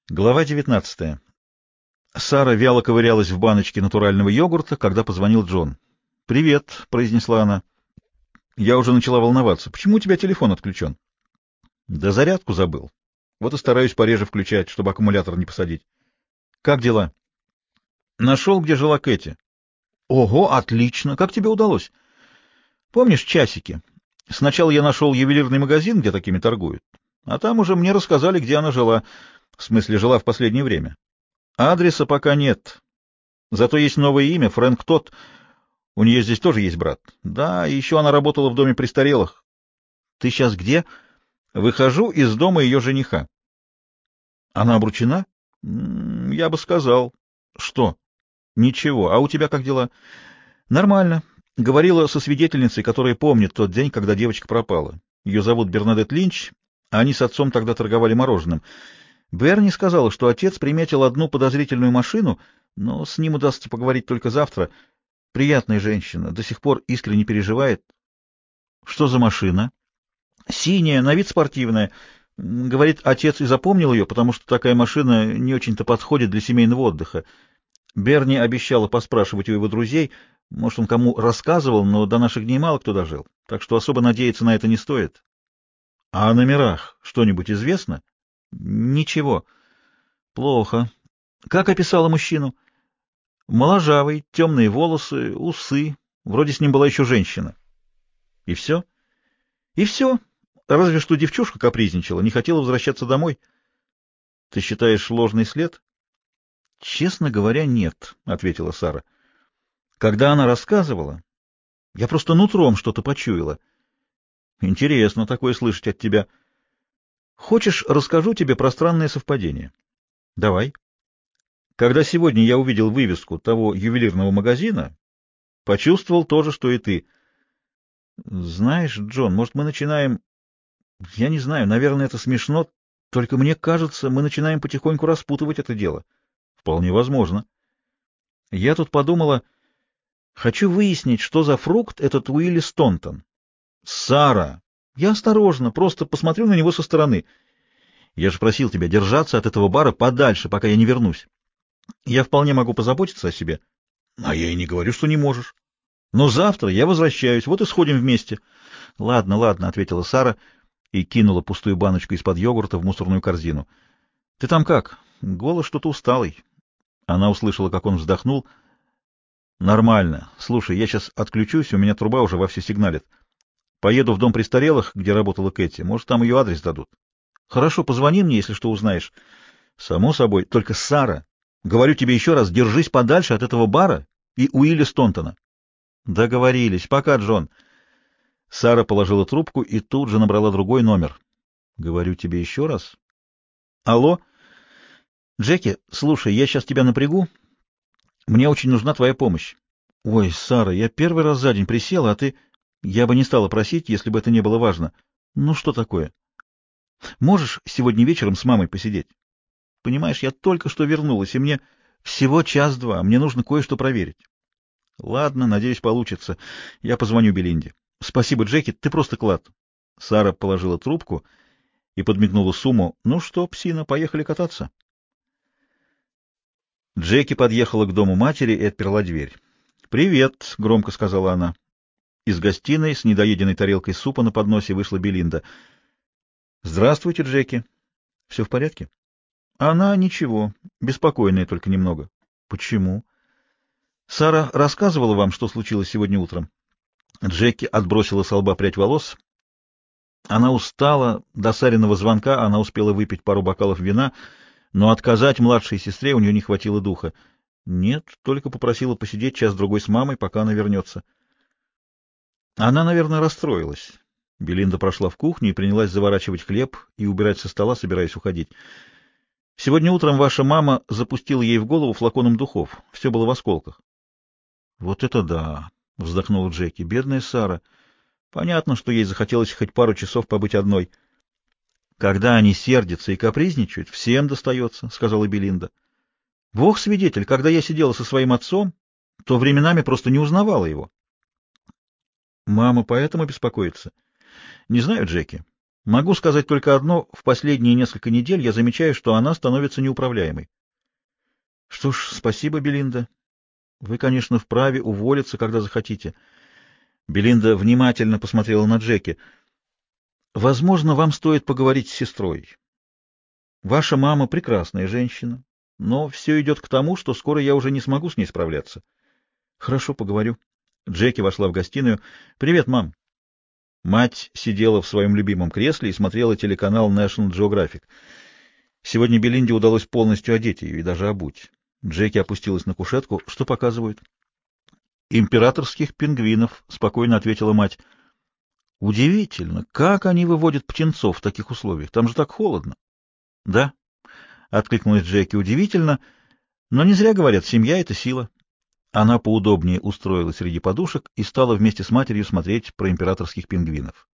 Глава 19. Сара вяло ковырялась в баночке натурального йогурта, когда позвонил Джон. «Привет», — произнесла она. Я уже начала волноваться. «Почему у тебя телефон отключен?» «Да зарядку забыл. Вот и стараюсь пореже включать, чтобы аккумулятор не посадить». «Как дела?» «Нашел, где жила Кэти». «Ого, отлично! Как тебе удалось?» «Помнишь часики? Сначала я нашел ювелирный магазин, где такими торгуют, а там уже мне рассказали, где она жила. В смысле, жила в последнее время. Адреса пока нет. Зато есть новое имя — Фрэнк Тодд. У нее здесь тоже есть брат. Да, и еще она работала в доме престарелых. Ты сейчас где? Выхожу из дома ее жениха. Она обручена? Я бы сказал. Что? Ничего. А у тебя как дела? Нормально. Говорила со свидетельницей, которая помнит тот день, когда девочка пропала. Ее зовут Бернадет Линч, а они с отцом тогда торговали мороженым. Берни сказала, что отец приметил одну подозрительную машину, но с ним удастся поговорить только завтра. Приятная женщина, до сих пор искренне переживает. Что за машина? Синяя, на вид спортивная. Говорит, отец и запомнил ее, потому что такая машина не очень-то подходит для семейного отдыха. Берни обещала поспрашивать у его друзей, может, он кому рассказывал, но до наших дней мало кто дожил, так что особо надеяться на это не стоит. А о номерах что-нибудь известно? Ничего. Плохо. Как описала мужчину? Моложавый, темные волосы, усы. Вроде с ним была еще женщина. И все? И все. Разве что девчушка капризничала, не хотела возвращаться домой. Ты считаешь ложный след? Честно говоря, нет, — ответила Сара. Когда она рассказывала, я просто нутром что-то почуяла. Интересно такое слышать от тебя. Хочешь, расскажу тебе про странное совпадение? Давай. Когда сегодня я увидел вывеску того ювелирного магазина, почувствовал то же, что и ты. Знаешь, Джон, может, мы начинаем... Я не знаю, наверное, это смешно, только мне кажется, мы начинаем потихоньку распутывать это дело. Вполне возможно. Я тут подумала, хочу выяснить, что за фрукт этот Уилли Стонтон. Сара! Я осторожно, просто посмотрю на него со стороны. Я же просил тебя держаться от этого бара подальше, пока я не вернусь. Я вполне могу позаботиться о себе. А я и не говорю, что не можешь. Но завтра я возвращаюсь, вот и сходим вместе. — Ладно, ладно, — ответила Сара и кинула пустую баночку из-под йогурта в мусорную корзину. — Ты там как? Голос что-то усталый. Она услышала, как он вздохнул. — Нормально. Слушай, я сейчас отключусь, у меня труба уже вовсю сигналит. Поеду в дом престарелых, где работала Кэти. Может, там ее адрес дадут. — Хорошо, позвони мне, если что узнаешь. — Само собой. Только, Сара, говорю тебе еще раз, держись подальше от этого бара и Уилли Стонтона. — Договорились. Пока, Джон. Сара положила трубку и тут же набрала другой номер. — Говорю тебе еще раз. — Алло? — Джеки, слушай, я сейчас тебя напрягу. Мне очень нужна твоя помощь. — Ой, Сара, я первый раз за день присела, а ты... Я бы не стала просить, если бы это не было важно. Ну, что такое? Можешь сегодня вечером с мамой посидеть? Понимаешь, я только что вернулась, и мне всего час-два. Мне нужно кое-что проверить. Ладно, надеюсь, получится. Я позвоню Белинде. Спасибо, Джеки, ты просто клад. Сара положила трубку и подмигнула Суму. Ну что, псина, поехали кататься? Джеки подъехала к дому матери и отперла дверь. «Привет», — громко сказала она. Из гостиной с недоеденной тарелкой супа на подносе вышла Белинда. «Здравствуйте, Джеки. Все в порядке?» «Она ничего, беспокойная только немного». «Почему?» «Сара рассказывала вам, что случилось сегодня утром?» Джеки отбросила со лба прядь волос. Она устала, до Сариного звонка она успела выпить пару бокалов вина, но отказать младшей сестре у нее не хватило духа. Нет, только попросила посидеть час-другой с мамой, пока она вернется. Она, наверное, расстроилась. Белинда прошла в кухню и принялась заворачивать хлеб и убирать со стола, собираясь уходить. Сегодня утром ваша мама запустила ей в голову флаконом духов. Все было в осколках. — Вот это да! — вздохнула Джеки. — Бедная Сара. Понятно, что ей захотелось хоть пару часов побыть одной. — Когда они сердятся и капризничают, всем достается, — сказала Белинда. — Бог свидетель, когда я сидела со своим отцом, то временами просто не узнавала его. — Мама поэтому беспокоится? — Не знаю, Джеки. Могу сказать только одно: в последние несколько недель я замечаю, что она становится неуправляемой. Что ж, спасибо, Белинда. Вы, конечно, вправе уволиться, когда захотите. Белинда внимательно посмотрела на Джеки. Возможно, вам стоит поговорить с сестрой. Ваша мама прекрасная женщина, но все идет к тому, что скоро я уже не смогу с ней справляться. Хорошо, поговорю. Джеки вошла в гостиную. Привет, мам. Мать сидела в своем любимом кресле и смотрела телеканал National Geographic. Сегодня Белинде удалось полностью одеть ее и даже обуть. Джеки опустилась на кушетку. Что показывают? Императорских пингвинов, спокойно ответила мать. Удивительно, как они выводят птенцов в таких условиях. Там же так холодно. Да, откликнулась Джеки. Удивительно, но не зря говорят, семья — это сила. Она поудобнее устроилась среди подушек и стала вместе с матерью смотреть про императорских пингвинов.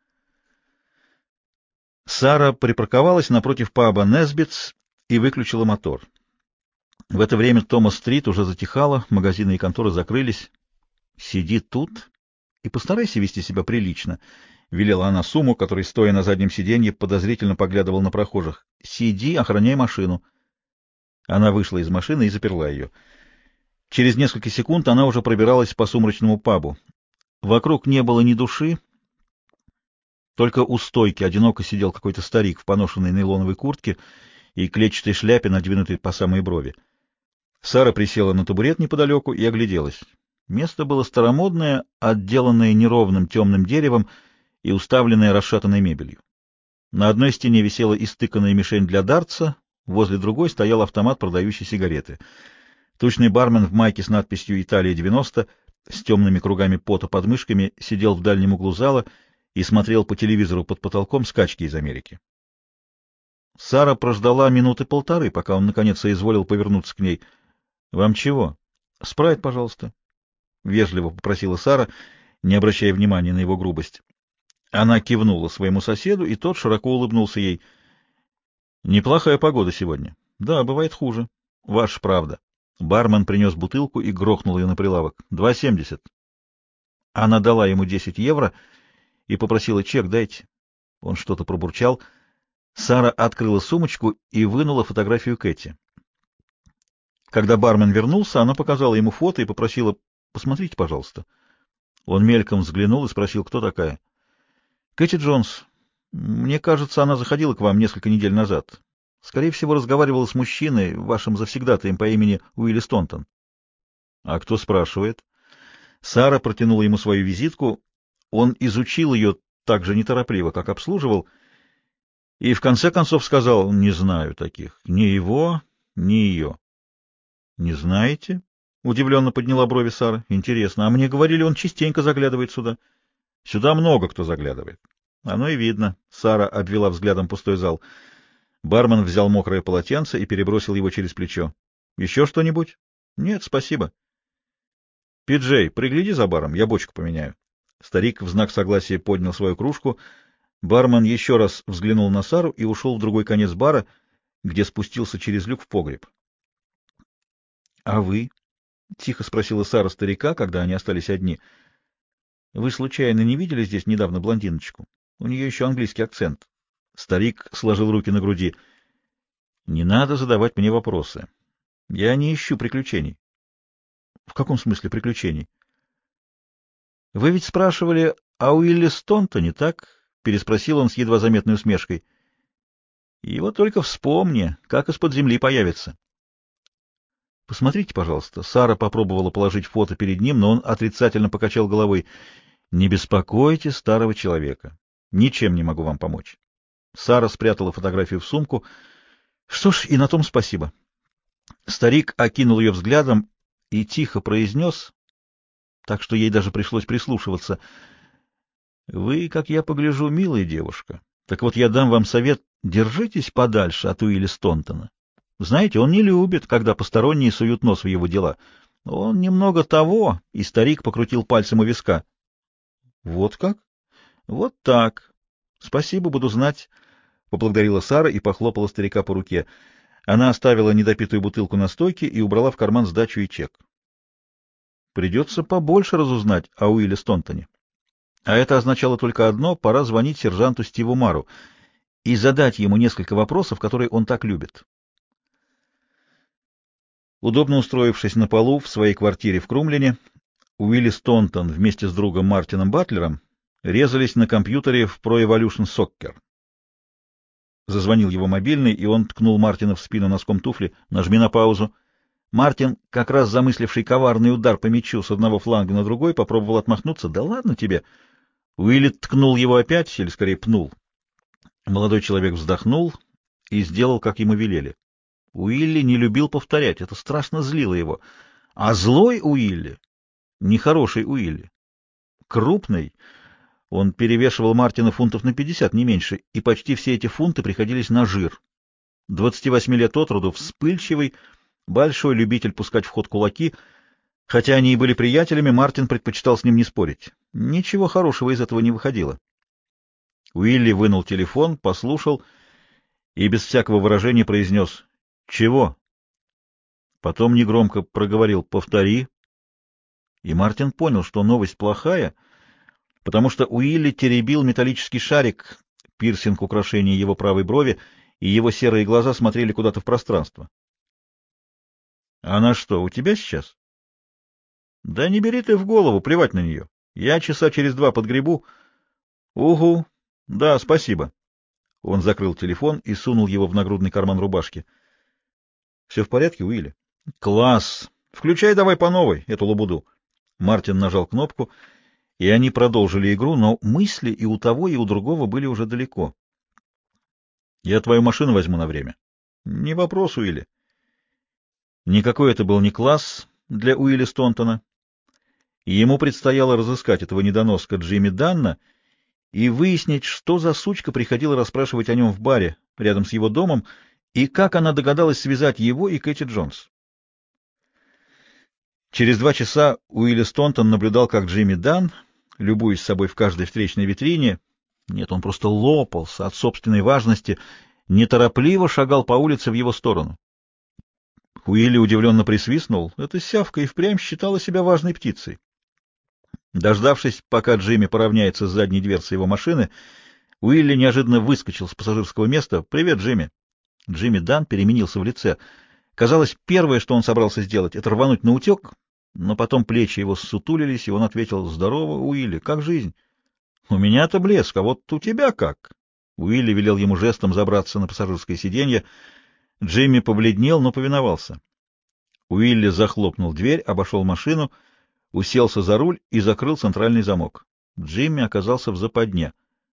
Сара припарковалась напротив паба Несбитс и выключила мотор. В это время Томас-стрит уже затихала, магазины и конторы закрылись. «Сиди тут и постарайся вести себя прилично», — велела она Суму, который, стоя на заднем сиденье, подозрительно поглядывал на прохожих. «Сиди, охраняй машину». Она вышла из машины и заперла ее. Через несколько секунд она уже пробиралась по сумрачному пабу. Вокруг не было ни души, только у стойки одиноко сидел какой-то старик в поношенной нейлоновой куртке и клетчатой шляпе, надвинутой по самой брови. Сара присела на табурет неподалеку и огляделась. Место было старомодное, отделанное неровным темным деревом и уставленное расшатанной мебелью. На одной стене висела истыканная мишень для дартса, возле другой стоял автомат, продающий сигареты. Тучный бармен в майке с надписью «Италия-90» с темными кругами пота под мышками сидел в дальнем углу зала и смотрел по телевизору под потолком скачки из Америки. Сара прождала минуты полторы, пока он наконец соизволил повернуться к ней. — Вам чего? — Спрайт, пожалуйста. — вежливо попросила Сара, не обращая внимания на его грубость. Она кивнула своему соседу, и тот широко улыбнулся ей. — Неплохая погода сегодня. — Да, бывает хуже. — Ваша правда. Бармен принес бутылку и грохнул ее на прилавок. — 2,70. Она дала ему 10 евро и попросила: чек дайте. Он что-то пробурчал. Сара открыла сумочку и вынула фотографию Кэти. Когда бармен вернулся, она показала ему фото и попросила: посмотрите, пожалуйста. Он мельком взглянул и спросил: кто такая? Кэти Джонс. Мне кажется, она заходила к вам несколько недель назад. Скорее всего, разговаривала с мужчиной, вашим завсегдатаем по имени Уилли Стонтон. А кто спрашивает? Сара протянула ему свою визитку. Он изучил ее так же неторопливо, как обслуживал, и в конце концов сказал: не знаю таких. Ни его, ни ее. Не знаете? Удивленно подняла брови Сара. Интересно. А мне говорили, он частенько заглядывает сюда. Сюда много кто заглядывает. Оно и видно. Сара обвела взглядом пустой зал. Бармен взял мокрое полотенце и перебросил его через плечо. Еще что-нибудь? Нет, спасибо. Пиджей, пригляди за баром, я бочку поменяю. Старик в знак согласия поднял свою кружку. Бармен еще раз взглянул на Сару и ушел в другой конец бара, где спустился через люк в погреб. — А вы? — тихо спросила Сара старика, когда они остались одни. — Вы случайно не видели здесь недавно блондиночку? У нее еще английский акцент. Старик сложил руки на груди. — Не надо задавать мне вопросы. Я не ищу приключений. — В каком смысле приключений? — Вы ведь спрашивали о Уилле Стонтоне, так? — переспросил он с едва заметной усмешкой. — Его только вспомни, как из-под земли появится. — Посмотрите, пожалуйста. Сара попробовала положить фото перед ним, но он отрицательно покачал головой. — Не беспокойте старого человека. Ничем не могу вам помочь. Сара спрятала фотографию в сумку. — Что ж, и на том спасибо. Старик окинул ее взглядом и тихо произнес, так что ей даже пришлось прислушиваться: — Вы, как я погляжу, милая девушка. Так вот, я дам вам совет: держитесь подальше от Уилли Стонтона. Знаете, он не любит, когда посторонние суют нос в его дела. Он немного того, и старик покрутил пальцем у виска. — Вот как? — Вот так. — Спасибо, буду знать, — поблагодарила Сара и похлопала старика по руке. Она оставила недопитую бутылку на стойке и убрала в карман сдачу и чек. — Придется побольше разузнать о Уилле Стонтоне. А это означало только одно — пора звонить сержанту Стиву Мару и задать ему несколько вопросов, которые он так любит. Удобно устроившись на полу в своей квартире в Крумлине, Уилли Стонтон вместе с другом Мартином Батлером резались на компьютере в Pro Evolution Soccer. Зазвонил его мобильный, и он ткнул Мартина в спину носком туфли. «Нажми на паузу». Мартин, как раз замысливший коварный удар по мячу с одного фланга на другой, попробовал отмахнуться. «Да ладно тебе!» Уилли ткнул его опять, или скорее пнул. Молодой человек вздохнул и сделал, как ему велели. Уилли не любил повторять, это страшно злило его. А злой Уилли, нехороший Уилли, крупный, он перевешивал Мартина фунтов на 50, не меньше, и почти все эти фунты приходились на жир. 28 лет от роду, вспыльчивый, большой любитель пускать в ход кулаки. Хотя они и были приятелями, Мартин предпочитал с ним не спорить. Ничего хорошего из этого не выходило. Уилли вынул телефон, послушал и без всякого выражения произнес «Чего?». Потом негромко проговорил «Повтори». И Мартин понял, что новость плохая, потому что Уилли теребил металлический шарик, пирсинг украшения его правой брови, и его серые глаза смотрели куда-то в пространство. — Она что, у тебя сейчас? — Да не бери ты в голову, плевать на нее. Я часа через 2 подгребу. — Угу. Да, спасибо. Он закрыл телефон и сунул его в нагрудный карман рубашки. — Все в порядке, Уилли? — Класс. Включай давай по новой эту лабуду. Мартин нажал кнопку, и они продолжили игру, но мысли и у того, и у другого были уже далеко. — Я твою машину возьму на время. — Не вопрос, Уилли. Никакой это был не класс для Уилли Стонтона, и ему предстояло разыскать этого недоноска Джимми Данна и выяснить, что за сучка приходила расспрашивать о нем в баре рядом с его домом, и как она догадалась связать его и Кэти Джонс. Через 2 часа Уилли Стонтон наблюдал, как Джимми Данн, любуясь собой в каждой встречной витрине, нет, он просто лопался от собственной важности, неторопливо шагал по улице в его сторону. Уилли удивленно присвистнул. Эта сявка и впрямь считала себя важной птицей. Дождавшись, пока Джимми поравняется с задней дверцей его машины, Уилли неожиданно выскочил с пассажирского места. «Привет, Джимми!» Джимми Данн переменился в лице. Казалось, первое, что он собрался сделать, это рвануть наутек, но потом плечи его ссутулились, и он ответил: «Здорово, Уилли, как жизнь?» «У меня-то блеск, а вот у тебя как?» Уилли велел ему жестом забраться на пассажирское сиденье. Джимми побледнел, но повиновался. Уилли захлопнул дверь, обошел машину, уселся за руль и закрыл центральный замок. Джимми оказался в западне.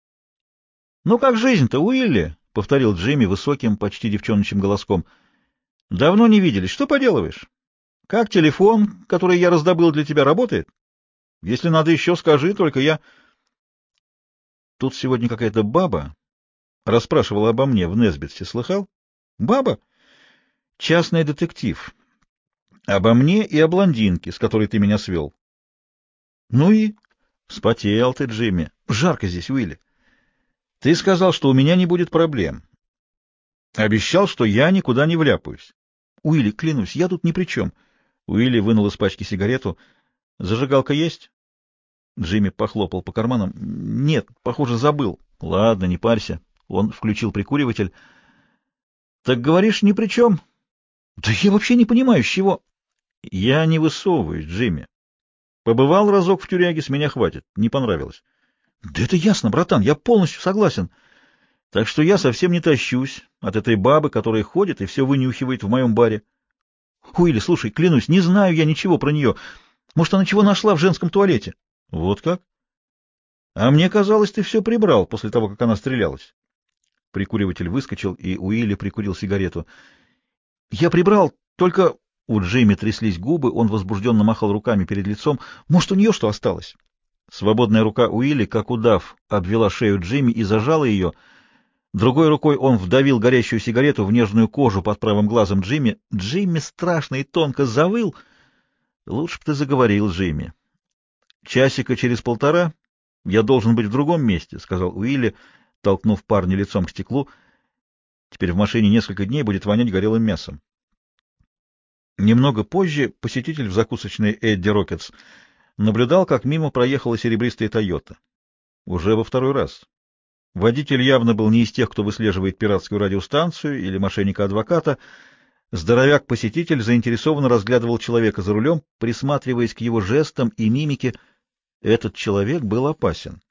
— Ну как жизнь-то, Уилли? — повторил Джимми высоким, почти девчоночьим голоском. — Давно не виделись. Что поделываешь? Как телефон, который я раздобыл для тебя, работает? Если надо еще, скажи, только я... Тут сегодня какая-то баба расспрашивала обо мне в Несбитсе. Слыхал? Баба? Частный детектив. Обо мне и о блондинке, с которой ты меня свел. Ну и... Вспотел ты, Джимми. Жарко здесь, Уилли. Ты сказал, что у меня не будет проблем. Обещал, что я никуда не вляпаюсь. Уилли, клянусь, я тут ни при чем. Уилли вынул из пачки сигарету. Зажигалка есть? Джимми похлопал по карманам. Нет, похоже, забыл. Ладно, не парься. Он включил прикуриватель. Так говоришь, ни при чем? Да я вообще не понимаю, с чего... Я не высовываюсь, Джимми. Побывал разок в тюряге, с меня хватит. Не понравилось. Да это ясно, братан, я полностью согласен. Так что я совсем не тащусь от этой бабы, которая ходит и все вынюхивает в моем баре. Уилли, слушай, клянусь, не знаю я ничего про нее. Может, она чего нашла в женском туалете? Вот как? А мне казалось, ты все прибрал после того, как она стрелялась. Прикуриватель выскочил, и Уилли прикурил сигарету. Я прибрал, только... У Джимми тряслись губы, он возбужденно махал руками перед лицом. Может, у нее что осталось? Свободная рука Уилли, как удав, обвела шею Джимми и зажала ее. Другой рукой он вдавил горящую сигарету в нежную кожу под правым глазом Джимми. Джимми страшно и тонко завыл. Лучше бы ты заговорил, Джимми. Часика через 1,5 я должен быть в другом месте, — сказал Уилли, толкнув парня лицом к стеклу. Теперь в машине несколько дней будет вонять горелым мясом. Немного позже посетитель в закусочной Эдди Рокетс наблюдал, как мимо проехала серебристая «Тойота». Уже во второй раз. Водитель явно был не из тех, кто выслеживает пиратскую радиостанцию или мошенника-адвоката. Здоровяк-посетитель заинтересованно разглядывал человека за рулем, присматриваясь к его жестам и мимике. Этот человек был опасен.